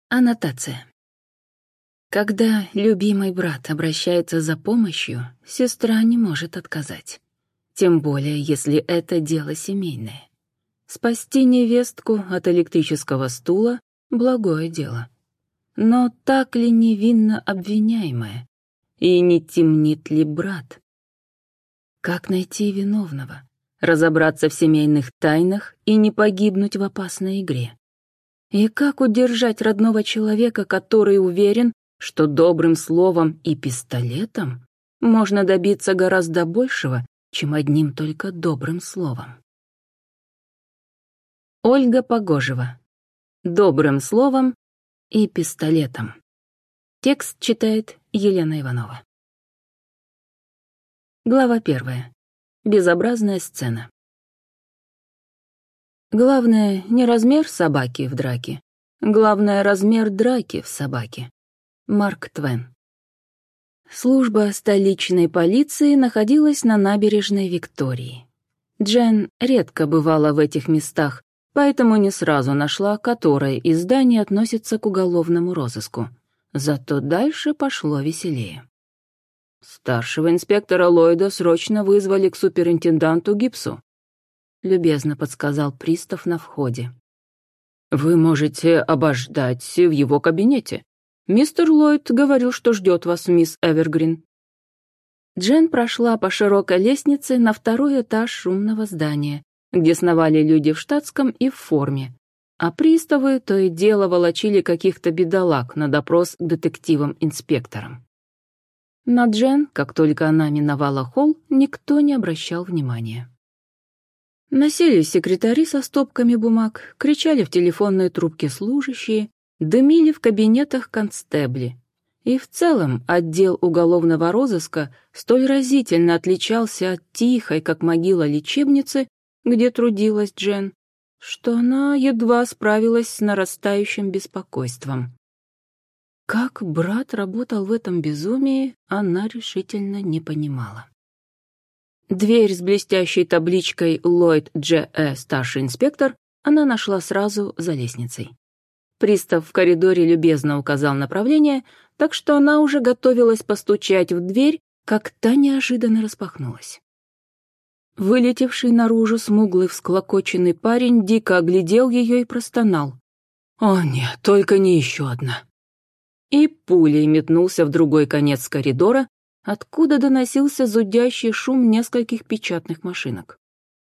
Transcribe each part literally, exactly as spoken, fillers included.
Аннотация. Когда любимый брат обращается за помощью, сестра не может отказать. Тем более, если это дело семейное. Спасти невестку от электрического стула — благое дело. Но так ли невинно обвиняемая? И не темнит ли брат? Как найти виновного? Разобраться в семейных тайнах и не погибнуть в опасной игре? И как удержать родного человека, который уверен, что добрым словом и пистолетом можно добиться гораздо большего, чем одним только добрым словом? Ольга Погожева. Добрым словом и пистолетом. Текст читает Елена Иванова. Глава первая. Безобразная сцена. Главное не размер собаки в драке. Главное размер драки в собаке. Марк Твен. Служба столичной полиции находилась на набережной Виктории. Джен редко бывала в этих местах, поэтому не сразу нашла, которое из зданий относится к уголовному розыску. Зато дальше пошло веселее. «Старшего инспектора Ллойда срочно вызвали к суперинтенданту Гибсу», — любезно подсказал пристав на входе. «Вы можете обождать в его кабинете. Мистер Ллойд говорил, что ждет вас, мисс Эвергрин». Джен прошла по широкой лестнице на второй этаж шумного здания, где сновали люди в штатском и в форме, а приставы то и дело волочили каких-то бедолаг на допрос к детективам-инспекторам. На Джен, как только она миновала холл, никто не обращал внимания. Носились секретари со стопками бумаг, кричали в телефонные трубки служащие, дымили в кабинетах констебли. И в целом отдел уголовного розыска столь разительно отличался от тихой, как могила, лечебницы, где трудилась Джен, что она едва справилась с нарастающим беспокойством. Как брат работал в этом безумии, она решительно не понимала. Дверь с блестящей табличкой «Ллойд Дж. Э. Старший инспектор» она нашла сразу за лестницей. Пристав в коридоре любезно указал направление, так что она уже готовилась постучать в дверь, как та неожиданно распахнулась. Вылетевший наружу смуглый всклокоченный парень дико оглядел ее и простонал. «О нет, только не еще одна!» И пулей метнулся в другой конец коридора, откуда доносился зудящий шум нескольких печатных машинок.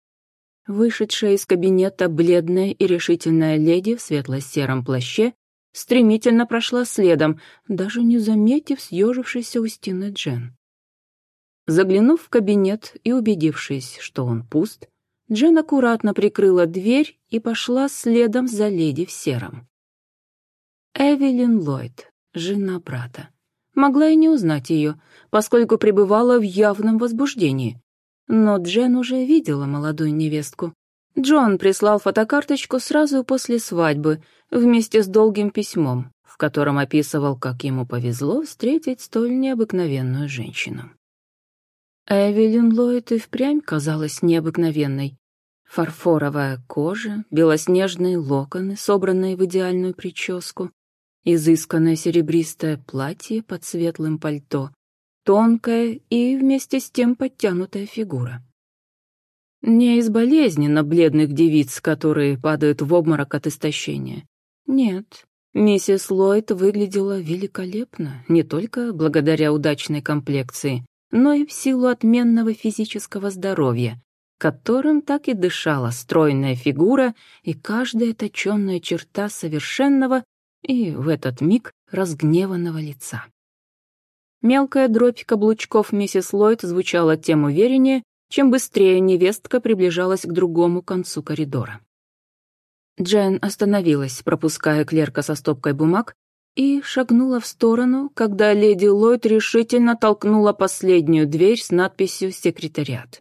Вышедшая из кабинета бледная и решительная леди в светло-сером плаще стремительно прошла следом, даже не заметив съежившейся у стены Джен. Заглянув в кабинет и убедившись, что он пуст, Джен аккуратно прикрыла дверь и пошла следом за леди в сером. Эвелин Ллойд, жена брата. Могла и не узнать ее, поскольку пребывала в явном возбуждении. Но Джен уже видела молодую невестку. Джон прислал фотокарточку сразу после свадьбы, вместе с долгим письмом, в котором описывал, как ему повезло встретить столь необыкновенную женщину. Эвелин Ллойд и впрямь казалась необыкновенной. Фарфоровая кожа, белоснежные локоны, собранные в идеальную прическу, изысканное серебристое платье под светлым пальто, тонкая и вместе с тем подтянутая фигура. Не из болезненно бледных девиц, которые падают в обморок от истощения. Нет, миссис Ллойд выглядела великолепно, не только благодаря удачной комплекции, но и в силу отменного физического здоровья, которым так и дышала стройная фигура и каждая точенная черта совершенного и в этот миг разгневанного лица. Мелкая дробь каблучков миссис Ллойд звучала тем увереннее, чем быстрее невестка приближалась к другому концу коридора. Джен остановилась, пропуская клерка со стопкой бумаг, и шагнула в сторону, когда леди Ллойд решительно толкнула последнюю дверь с надписью «Секретариат».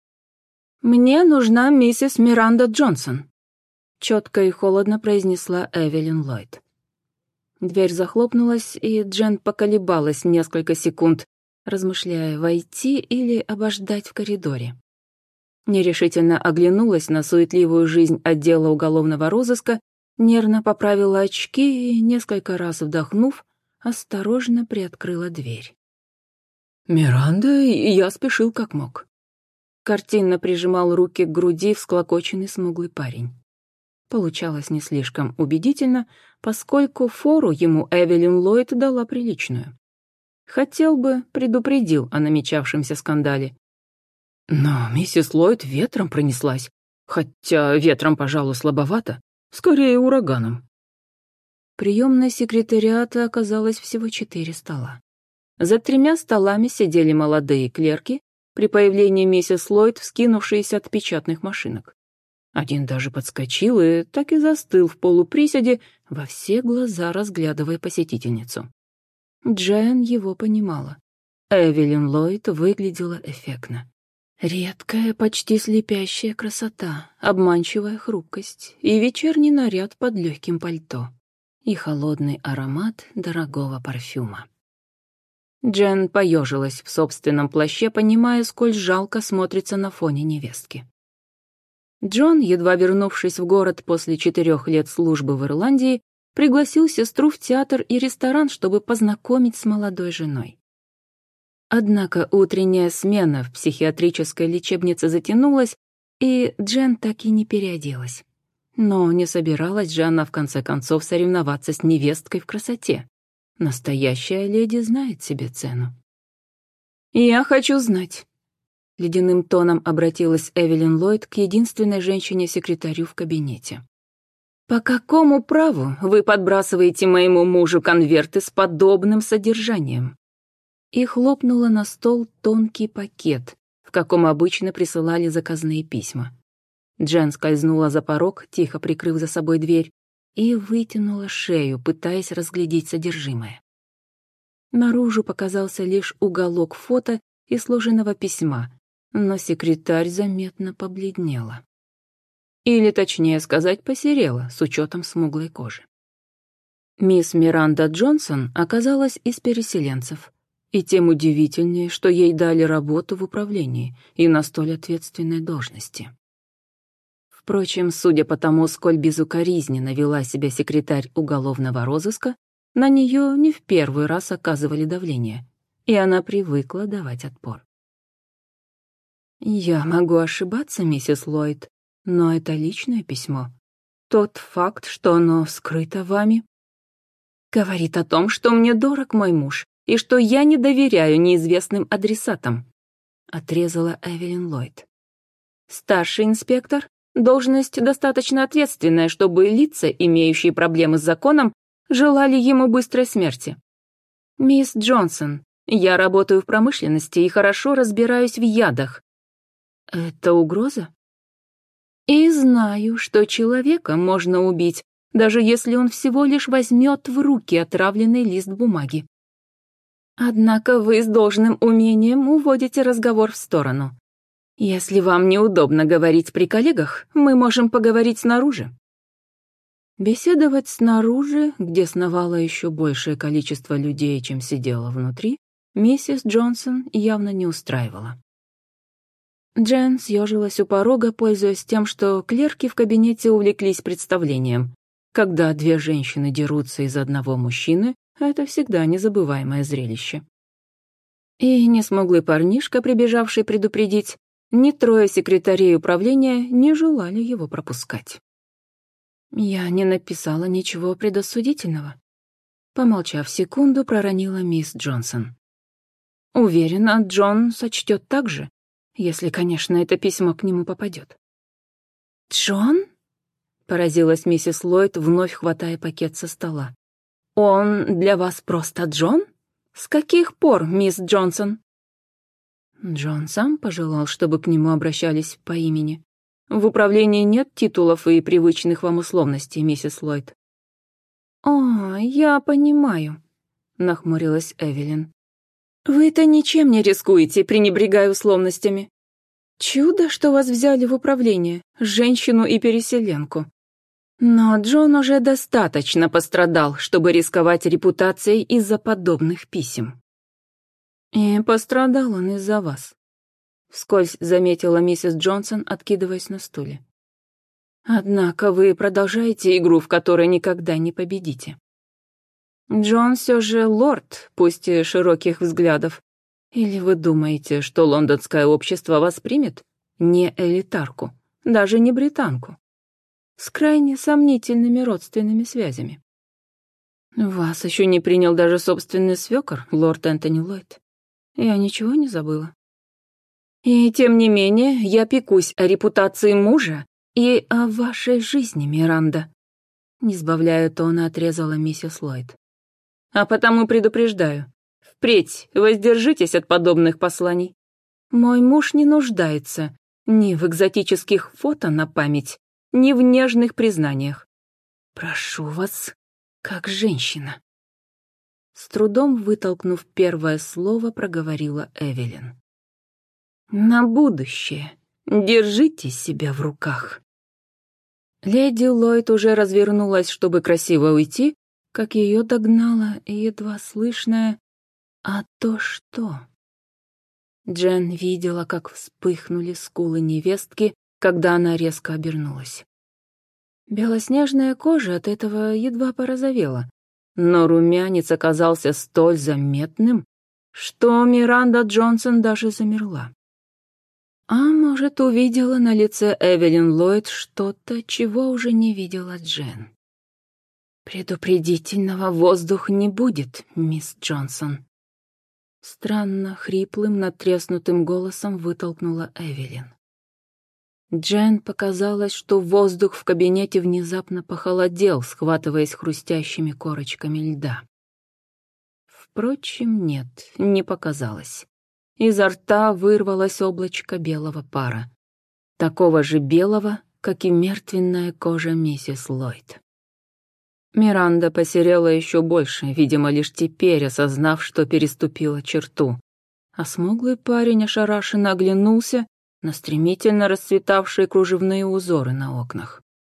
«Мне нужна миссис Миранда Джонсон», — четко и холодно произнесла Эвелин Ллойд. Дверь захлопнулась, и Джен поколебалась несколько секунд, размышляя, войти или обождать в коридоре. Нерешительно оглянулась на суетливую жизнь отдела уголовного розыска, нервно поправила очки и, несколько раз вдохнув, осторожно приоткрыла дверь. «Миранда, я спешил как мог». Картинно прижимал руки к груди всклокоченный смуглый парень. Получалось не слишком убедительно, поскольку фору ему Эвелин Ллойд дала приличную. Хотел бы, предупредил о намечавшемся скандале. Но миссис Ллойд ветром пронеслась, хотя ветром, пожалуй, слабовато, скорее ураганом. Приемной секретариата оказалось всего четыре стола. За тремя столами сидели молодые клерки, при появлении миссис Ллойд вскинувшиеся от печатных машинок. Один даже подскочил и так и застыл в полуприседе, во все глаза разглядывая посетительницу. Джен его понимала. Эвелин Ллойд выглядела эффектно. Редкая, почти слепящая красота, обманчивая хрупкость и вечерний наряд под легким пальто, и холодный аромат дорогого парфюма. Джен поежилась в собственном плаще, понимая, сколь жалко смотрится на фоне невестки. Джон, едва вернувшись в город после четырех лет службы в Ирландии, пригласил сестру в театр и ресторан, чтобы познакомить с молодой женой. Однако утренняя смена в психиатрической лечебнице затянулась, и Джен так и не переоделась. Но не собиралась же она в конце концов соревноваться с невесткой в красоте. Настоящая леди знает себе цену. «Я хочу знать», — ледяным тоном обратилась Эвелин Ллойд к единственной женщине-секретарю в кабинете. «По какому праву вы подбрасываете моему мужу конверты с подобным содержанием?» И хлопнула на стол тонкий пакет, в каком обычно присылали заказные письма. Джен скользнула за порог, тихо прикрыв за собой дверь, и вытянула шею, пытаясь разглядеть содержимое. Наружу показался лишь уголок фото и сложенного письма, но секретарь заметно побледнела. Или, точнее сказать, посерела, с учетом смуглой кожи. Мисс Миранда Джонсон оказалась из переселенцев, и тем удивительнее, что ей дали работу в управлении и на столь ответственной должности. Впрочем, судя по тому, сколь безукоризненно вела себя секретарь уголовного розыска, на нее не в первый раз оказывали давление, и она привыкла давать отпор. «Я могу ошибаться, миссис Ллойд, но это личное письмо. Тот факт, что оно вскрыто вами, говорит о том, что мне дорог мой муж и что я не доверяю неизвестным адресатам», — отрезала Эвелин Ллойд. «Старший инспектор — должность достаточно ответственная, чтобы лица, имеющие проблемы с законом, желали ему быстрой смерти. Мисс Джонсон, я работаю в промышленности и хорошо разбираюсь в ядах. Это угроза? И знаю, что человека можно убить, даже если он всего лишь возьмет в руки отравленный лист бумаги. Однако вы с должным умением уводите разговор в сторону. Если вам неудобно говорить при коллегах, мы можем поговорить снаружи». Беседовать снаружи, где сновало еще большее количество людей, чем сидело внутри, миссис Джонсон явно не устраивала. Джен съежилась у порога, пользуясь тем, что клерки в кабинете увлеклись представлением. Когда две женщины дерутся из одного мужчины, это всегда незабываемое зрелище. И несмуглый парнишка, прибежавший предупредить, ни трое секретарей управления не желали его пропускать. «Я не написала ничего предосудительного», — помолчав секунду, проронила мисс Джонсон. «Уверена, Джон сочтет так же, если, конечно, это письмо к нему попадет». «Джон?» — поразилась миссис Ллойд, вновь хватая пакет со стола. «Он для вас просто Джон? С каких пор, мисс Джонсон?» Джон сам пожелал, чтобы к нему обращались по имени. В управлении нет титулов и привычных вам условностей, миссис Ллойд. «О, я понимаю», — нахмурилась Эвелин. «Вы-то ничем не рискуете, пренебрегая условностями. Чудо, что вас взяли в управление, женщину и переселенку. Но Джон уже достаточно пострадал, чтобы рисковать репутацией из-за подобных писем». «И пострадал он из-за вас», — вскользь заметила миссис Джонсон, откидываясь на стуле. Однако вы продолжаете игру, в которой никогда не победите. Джон все же лорд, пусть и широких взглядов. Или вы думаете, что лондонское общество воспримет не элитарку, даже не британку, с крайне сомнительными родственными связями? Вас еще не принял даже собственный свекор, лорд Энтони Ллойд. Я ничего не забыла. И тем не менее я пекусь о репутации мужа и о вашей жизни, Миранда. Не сбавляя тона, отрезала миссис Ллойд. А потому предупреждаю, впредь воздержитесь от подобных посланий. Мой муж не нуждается ни в экзотических фото на память, ни в нежных признаниях. Прошу вас, как женщина. С трудом вытолкнув первое слово, проговорила Эвелин. На будущее держите себя в руках. Леди Ллойд уже развернулась, чтобы красиво уйти, как ее догнала едва слышное «А то что?». Джен видела, как вспыхнули скулы невестки, когда она резко обернулась. Белоснежная кожа от этого едва порозовела, но румянец оказался столь заметным, что Миранда Джонсон даже замерла. А может, увидела на лице Эвелин Ллойд что-то, чего уже не видела Джен. «Предупредительного воздух не будет, мисс Джонсон», — странно хриплым, надтреснутым голосом вытолкнула Эвелин. Джен показалось, что воздух в кабинете внезапно похолодел, схватываясь хрустящими корочками льда. Впрочем, нет, не показалось. Изо рта вырвалось облачко белого пара, такого же белого, как и мертвенная кожа миссис Ллойд. Миранда посерела еще больше, видимо, лишь теперь осознав, что переступила черту, а смуглый парень ошарашенно оглянулся на стремительно расцветавшие кружевные узоры на окнах.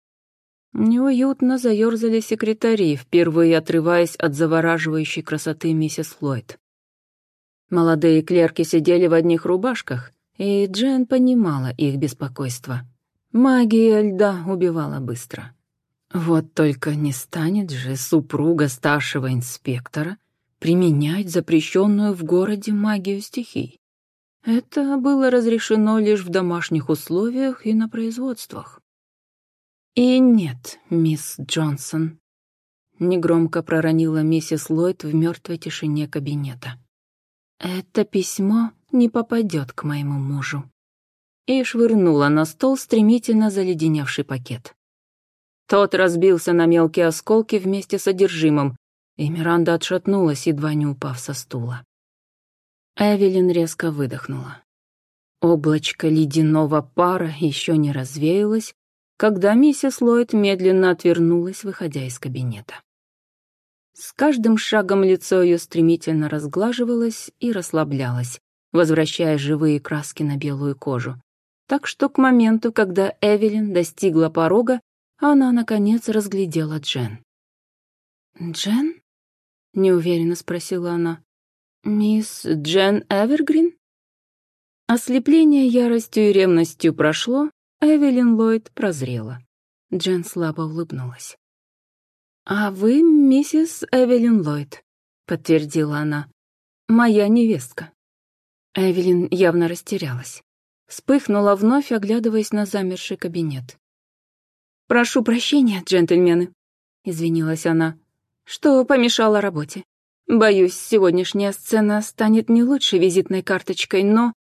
Неуютно заерзали секретари, впервые отрываясь от завораживающей красоты миссис Ллойд. Молодые клерки сидели в одних рубашках, и Джен понимала их беспокойство. Магия льда убивала быстро. Вот только не станет же супруга старшего инспектора применять запрещенную в городе магию стихий. Это было разрешено лишь в домашних условиях и на производствах. «И нет, мисс Джонсон», — негромко проронила миссис Ллойд в мертвой тишине кабинета. «Это письмо не попадет к моему мужу». И швырнула на стол стремительно заледеневший пакет. Тот разбился на мелкие осколки вместе с содержимым, и Миранда отшатнулась, едва не упав со стула. Эвелин резко выдохнула. Облачко ледяного пара еще не развеялось, когда миссис Ллойд медленно отвернулась, выходя из кабинета. С каждым шагом лицо ее стремительно разглаживалось и расслаблялось, возвращая живые краски на белую кожу. Так что к моменту, когда Эвелин достигла порога, она, наконец, разглядела Джен. «Джен?» — неуверенно спросила она. «Мисс Джен Эвергрин?» Ослепление яростью и ревностью прошло, Эвелин Ллойд прозрела. Джен слабо улыбнулась. «А вы миссис Эвелин Ллойд», — подтвердила она. «Моя невестка». Эвелин явно растерялась. Вспыхнула вновь, оглядываясь на замерший кабинет. «Прошу прощения, джентльмены», — извинилась она, — «что помешала работе. Боюсь, сегодняшняя сцена станет не лучшей визитной карточкой, но...»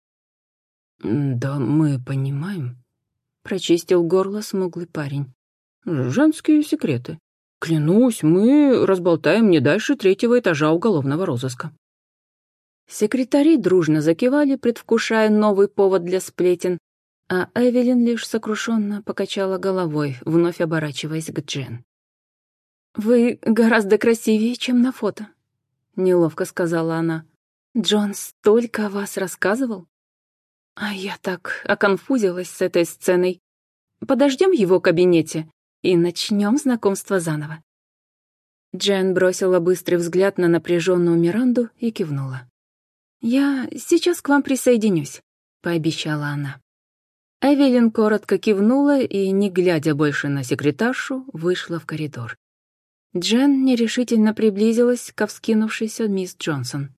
«Да мы понимаем», — прочистил горло смуглый парень. «Женские секреты. Клянусь, мы разболтаем не дальше третьего этажа уголовного розыска». Секретари дружно закивали, предвкушая новый повод для сплетен, а Эвелин лишь сокрушенно покачала головой, вновь оборачиваясь к Джен. «Вы гораздо красивее, чем на фото», — неловко сказала она. «Джон столько о вас рассказывал. А я так оконфузилась с этой сценой. Подождем его в кабинете и начнем знакомство заново». Джен бросила быстрый взгляд на напряженную Миранду и кивнула. «Я сейчас к вам присоединюсь», — пообещала она. Эвелин коротко кивнула и, не глядя больше на секретаршу, вышла в коридор. Джен нерешительно приблизилась ко вскинувшейся мисс Джонсон.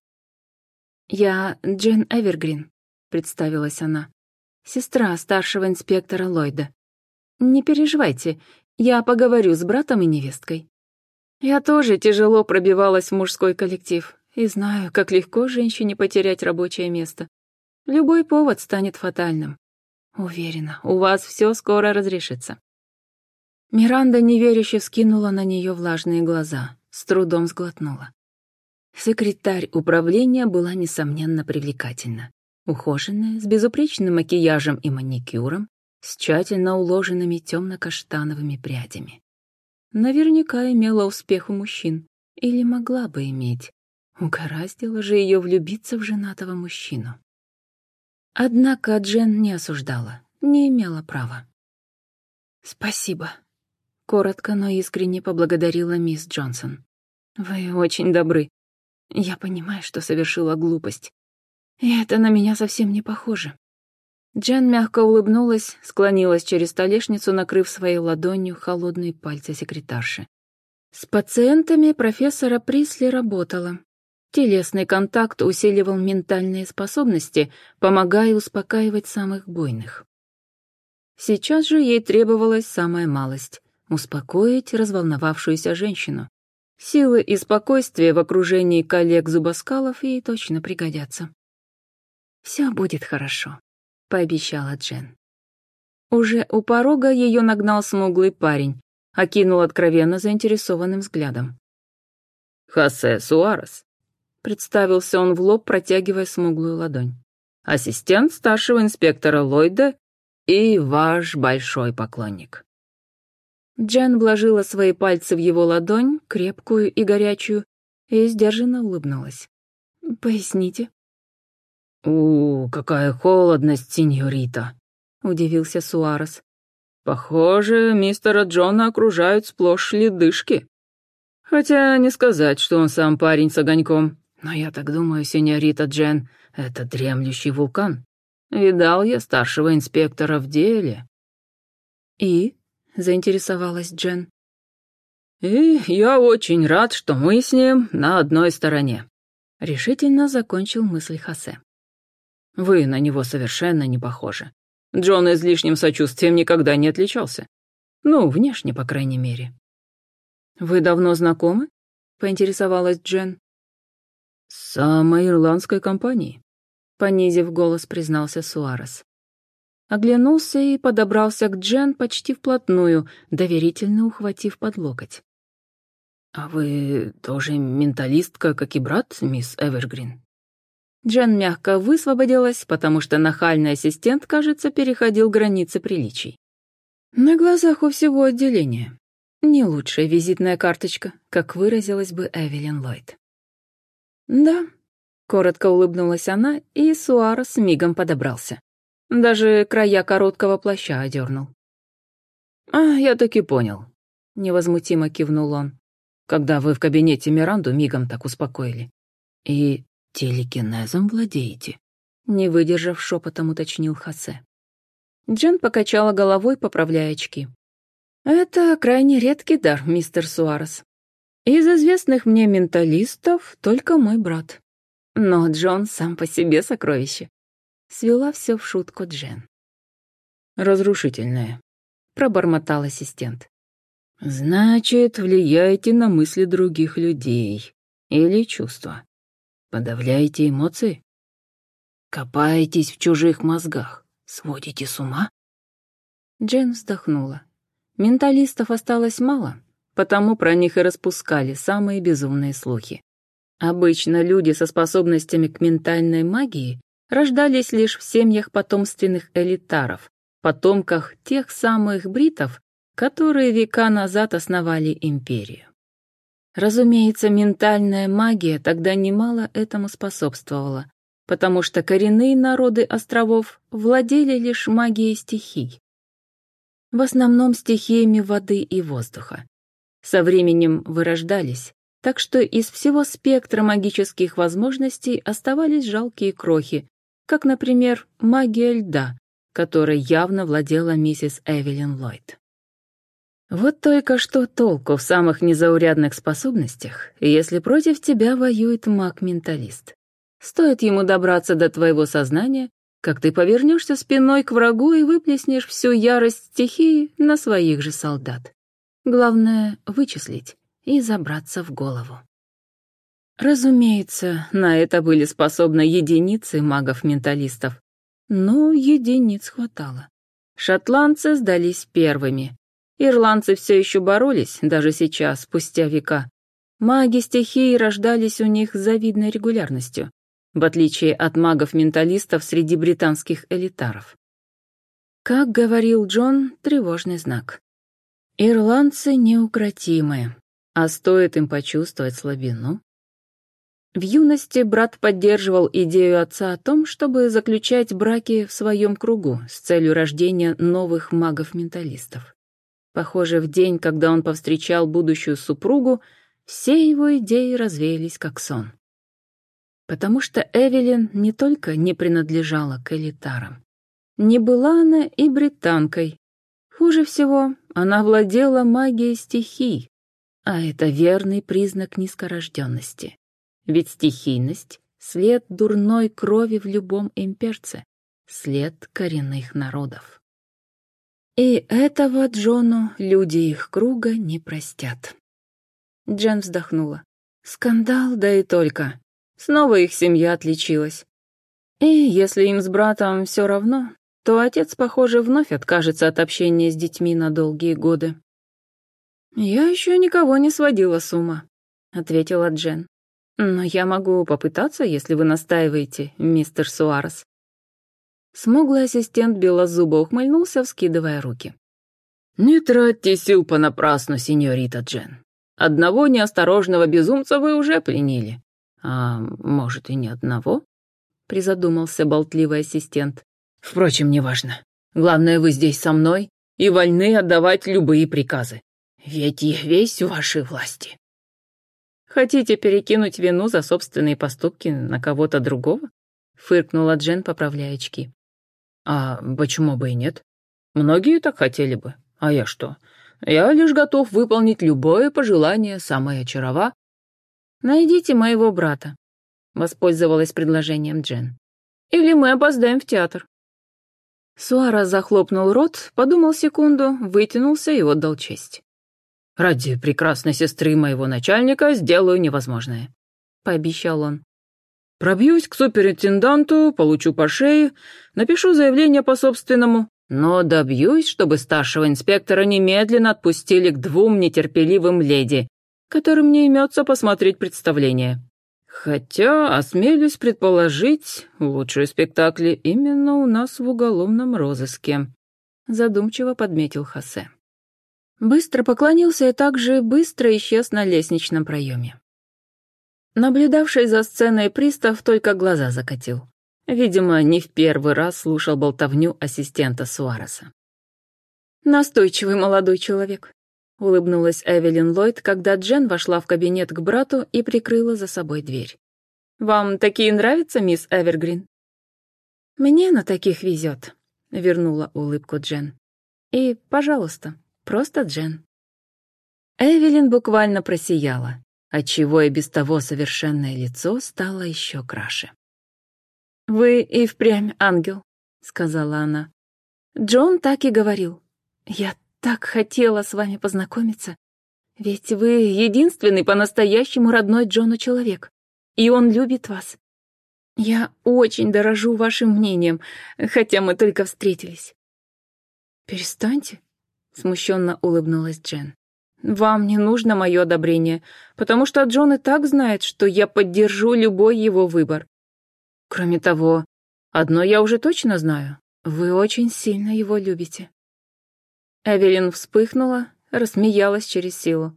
«Я Джен Эвергрин», — представилась она, — «сестра старшего инспектора Ллойда. Не переживайте, я поговорю с братом и невесткой. Я тоже тяжело пробивалась в мужской коллектив и знаю, как легко женщине потерять рабочее место. Любой повод станет фатальным. Уверена, у вас все скоро разрешится». Миранда неверяще вскинула на нее влажные глаза, с трудом сглотнула. Секретарь управления была, несомненно, привлекательна. Ухоженная, с безупречным макияжем и маникюром, с тщательно уложенными темно-каштановыми прядями. Наверняка имела успех у мужчин. Или могла бы иметь. Угораздило же ее влюбиться в женатого мужчину. Однако Джен не осуждала, не имела права. «Спасибо», — коротко, но искренне поблагодарила мисс Джонсон. «Вы очень добры. Я понимаю, что совершила глупость. И это на меня совсем не похоже». Джен мягко улыбнулась, склонилась через столешницу, накрыв своей ладонью холодные пальцы секретарши. С пациентами профессора Присли работала. Телесный контакт усиливал ментальные способности, помогая успокаивать самых буйных. Сейчас же ей требовалась самая малость — успокоить разволновавшуюся женщину. Силы и спокойствие в окружении коллег-зубоскалов ей точно пригодятся. «Все будет хорошо», — пообещала Джен. Уже у порога ее нагнал смуглый парень, окинул откровенно заинтересованным взглядом. «Хосе Суарес», — представился он в лоб, протягивая смуглую ладонь. «Ассистент старшего инспектора Ллойда и ваш большой поклонник». Джен вложила свои пальцы в его ладонь, крепкую и горячую, и сдержанно улыбнулась. «Поясните». «У, какая холодность, сеньорита», — удивился Суарес. «Похоже, мистера Джона окружают сплошь ледышки. Хотя не сказать, что он сам парень с огоньком, но я так думаю, сеньорита Джен, это дремлющий вулкан. Видал я старшего инспектора в деле». «И?» — заинтересовалась Джен. «И я очень рад, что мы с ним на одной стороне», — решительно закончил мысль Хосе. «Вы на него совершенно не похожи. Джон излишним сочувствием никогда не отличался. Ну, внешне, по крайней мере». «Вы давно знакомы?» — поинтересовалась Джен. «С самой ирландской компанией», — понизив голос, признался Суарес. Оглянулся и подобрался к Джен почти вплотную, доверительно ухватив под локоть. «А вы тоже менталистка, как и брат, мисс Эвергрин?» Джен мягко высвободилась, потому что нахальный ассистент, кажется, переходил границы приличий. На глазах у всего отделения. Не лучшая визитная карточка, как выразилась бы Эвелин Ллойд. «Да», — коротко улыбнулась она, и Суарес мигом подобрался. Даже края короткого плаща одернул. «А, я так и понял», — невозмутимо кивнул он. «Когда вы в кабинете Миранду мигом так успокоили. И телекинезом владеете?» Не выдержав, шепотом уточнил Хосе. Джен покачала головой, поправляя очки. «Это крайне редкий дар, мистер Суарес. Из известных мне менталистов только мой брат. Но Джон сам по себе сокровище». Свела все в шутку Джен. «Разрушительное», — пробормотал ассистент. «Значит, влияете на мысли других людей или чувства. Подавляете эмоции? Копаетесь в чужих мозгах, сводите с ума?» Джен вздохнула. Менталистов осталось мало, потому про них и распускали самые безумные слухи. Обычно люди со способностями к ментальной магии рождались лишь в семьях потомственных элитаров, потомках тех самых бритов, которые века назад основали империю. Разумеется, ментальная магия тогда немало этому способствовала, потому что коренные народы островов владели лишь магией стихий. В основном стихиями воды и воздуха. Со временем вырождались, так что из всего спектра магических возможностей оставались жалкие крохи, как, например, магия льда, которой явно владела миссис Эвелин Ллойд. Вот только что толку в самых незаурядных способностях, если против тебя воюет маг-менталист. Стоит ему добраться до твоего сознания, как ты повернешься спиной к врагу и выплеснешь всю ярость стихии на своих же солдат. Главное — вычислить и забраться в голову. Разумеется, на это были способны единицы магов-менталистов, но единиц хватало. Шотландцы сдались первыми. Ирландцы все еще боролись, даже сейчас, спустя века. Маги стихии рождались у них с завидной регулярностью, в отличие от магов-менталистов среди британских элитаров. Как говорил Джон, тревожный знак. Ирландцы неукротимы, а стоит им почувствовать слабину. В юности брат поддерживал идею отца о том, чтобы заключать браки в своем кругу с целью рождения новых магов-менталистов. Похоже, в день, когда он повстречал будущую супругу, все его идеи развеялись как сон. Потому что Эвелин не только не принадлежала к элитарам. Не была она и британкой. Хуже всего, она владела магией стихий, а это верный признак низкорожденности. Ведь стихийность — след дурной крови в любом имперце, след коренных народов. И этого Джону люди их круга не простят. Джен вздохнула. Скандал, да и только. Снова их семья отличилась. И если им с братом все равно, то отец, похоже, вновь откажется от общения с детьми на долгие годы. «Я еще никого не сводила с ума», — ответила Джен. «Но я могу попытаться, если вы настаиваете, мистер Суарес». Смуглый ассистент белозубо ухмыльнулся, вскидывая руки. «Не тратьте сил понапрасну, сеньорита Джен. Одного неосторожного безумца вы уже пленили. А может, и не одного?» — призадумался болтливый ассистент. «Впрочем, неважно. Главное, вы здесь со мной и вольны отдавать любые приказы. Ведь я весь в вашей власти». «Хотите перекинуть вину за собственные поступки на кого-то другого?» — фыркнула Джен, поправляя очки. «А почему бы и нет? Многие так хотели бы. А я что? Я лишь готов выполнить любое пожелание самой очарова». «Найдите моего брата», — воспользовалась предложением Джен. «Или мы опоздаем в театр». Суарес захлопнул рот, подумал секунду, вытянулся и отдал честь. «Ради прекрасной сестры моего начальника сделаю невозможное», — пообещал он. «Пробьюсь к суперинтенданту, получу по шее, напишу заявление по собственному, но добьюсь, чтобы старшего инспектора немедленно отпустили к двум нетерпеливым леди, которым не имется посмотреть представление. Хотя, осмелюсь предположить, лучшие спектакли именно у нас в уголовном розыске», — задумчиво подметил Хосе. Быстро поклонился и также быстро исчез на лестничном проеме. Наблюдавший за сценой пристав только глаза закатил. Видимо, не в первый раз слушал болтовню ассистента Суареса. «Настойчивый молодой человек», — улыбнулась Эвелин Ллойд, когда Джен вошла в кабинет к брату и прикрыла за собой дверь. «Вам такие нравятся, мисс Эвергрин?» «Мне на таких везет», — вернула улыбку Джен. «И, пожалуйста, просто Джен». Эвелин буквально просияла, отчего и без того совершенное лицо стало еще краше. «Вы и впрямь ангел», — сказала она. «Джон так и говорил. Я так хотела с вами познакомиться. Ведь вы единственный по-настоящему родной Джону человек, и он любит вас. Я очень дорожу вашим мнением, хотя мы только встретились». «Перестаньте», — смущенно улыбнулась Джен. «Вам не нужно мое одобрение, потому что Джон и так знает, что я поддержу любой его выбор. Кроме того, одно я уже точно знаю. Вы очень сильно его любите». Эвелин вспыхнула, рассмеялась через силу.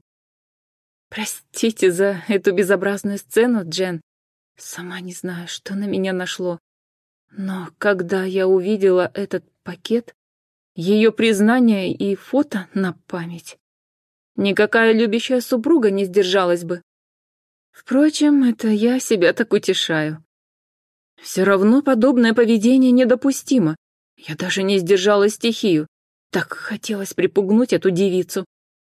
«Простите за эту безобразную сцену, Джен. Сама не знаю, что на меня нашло. Но когда я увидела этот пакет, ее признание и фото на память, никакая любящая супруга не сдержалась бы. Впрочем, это я себя так утешаю. Все равно подобное поведение недопустимо. Я даже не сдержала стихию. Так хотелось припугнуть эту девицу.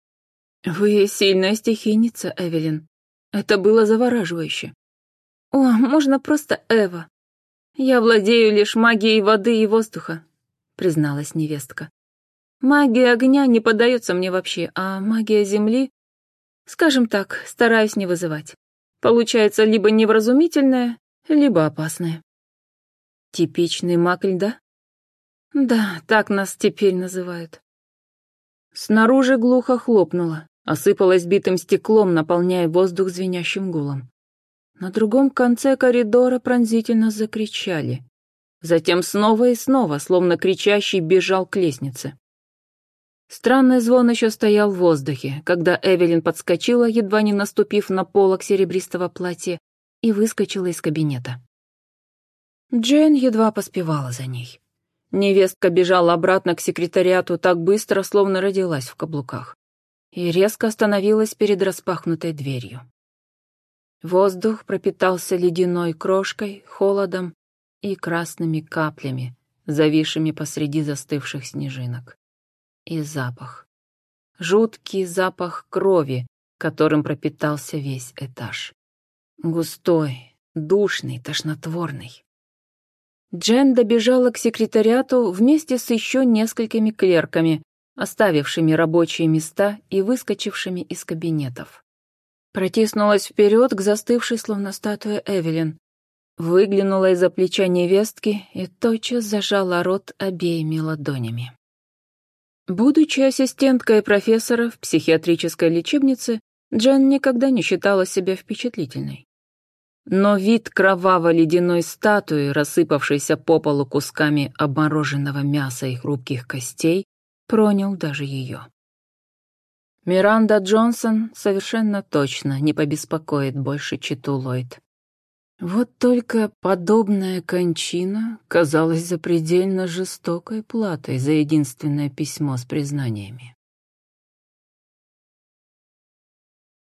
Вы сильная стихийница, Эвелин. Это было завораживающе. О, можно просто Эва. Я владею лишь магией воды и воздуха, призналась невестка. Магия огня не поддается мне вообще, а магия земли, скажем так, стараюсь не вызывать. Получается либо невразумительная, либо опасная. Типичный маг льда? Да, так нас теперь называют. Снаружи глухо хлопнуло, осыпалось битым стеклом, наполняя воздух звенящим гулом. На другом конце коридора пронзительно закричали. Затем снова и снова, словно кричащий, бежал к лестнице. Странный звон еще стоял в воздухе, когда Эвелин подскочила, едва не наступив на полок серебристого платья, и выскочила из кабинета. Джейн едва поспевала за ней. Невестка бежала обратно к секретариату так быстро, словно родилась в каблуках, и резко остановилась перед распахнутой дверью. Воздух пропитался ледяной крошкой, холодом и красными каплями, зависшими посреди застывших снежинок. И запах. Жуткий запах крови, которым пропитался весь этаж. Густой, душный, тошнотворный. Джен добежала к секретариату вместе с еще несколькими клерками, оставившими рабочие места и выскочившими из кабинетов. Протиснулась вперед к застывшей, словно статуе, Эвелин, выглянула из-за плеча невестки и тотчас зажала рот обеими ладонями. Будучи ассистенткой профессора в психиатрической лечебнице, Джен никогда не считала себя впечатлительной. Но вид кроваво-ледяной статуи, рассыпавшейся по полу кусками обмороженного мяса и хрупких костей, пронял даже ее. Миранда Джонсон совершенно точно не побеспокоит больше читу Ллойд. Вот только подобная кончина казалась запредельно жестокой платой за единственное письмо с признаниями.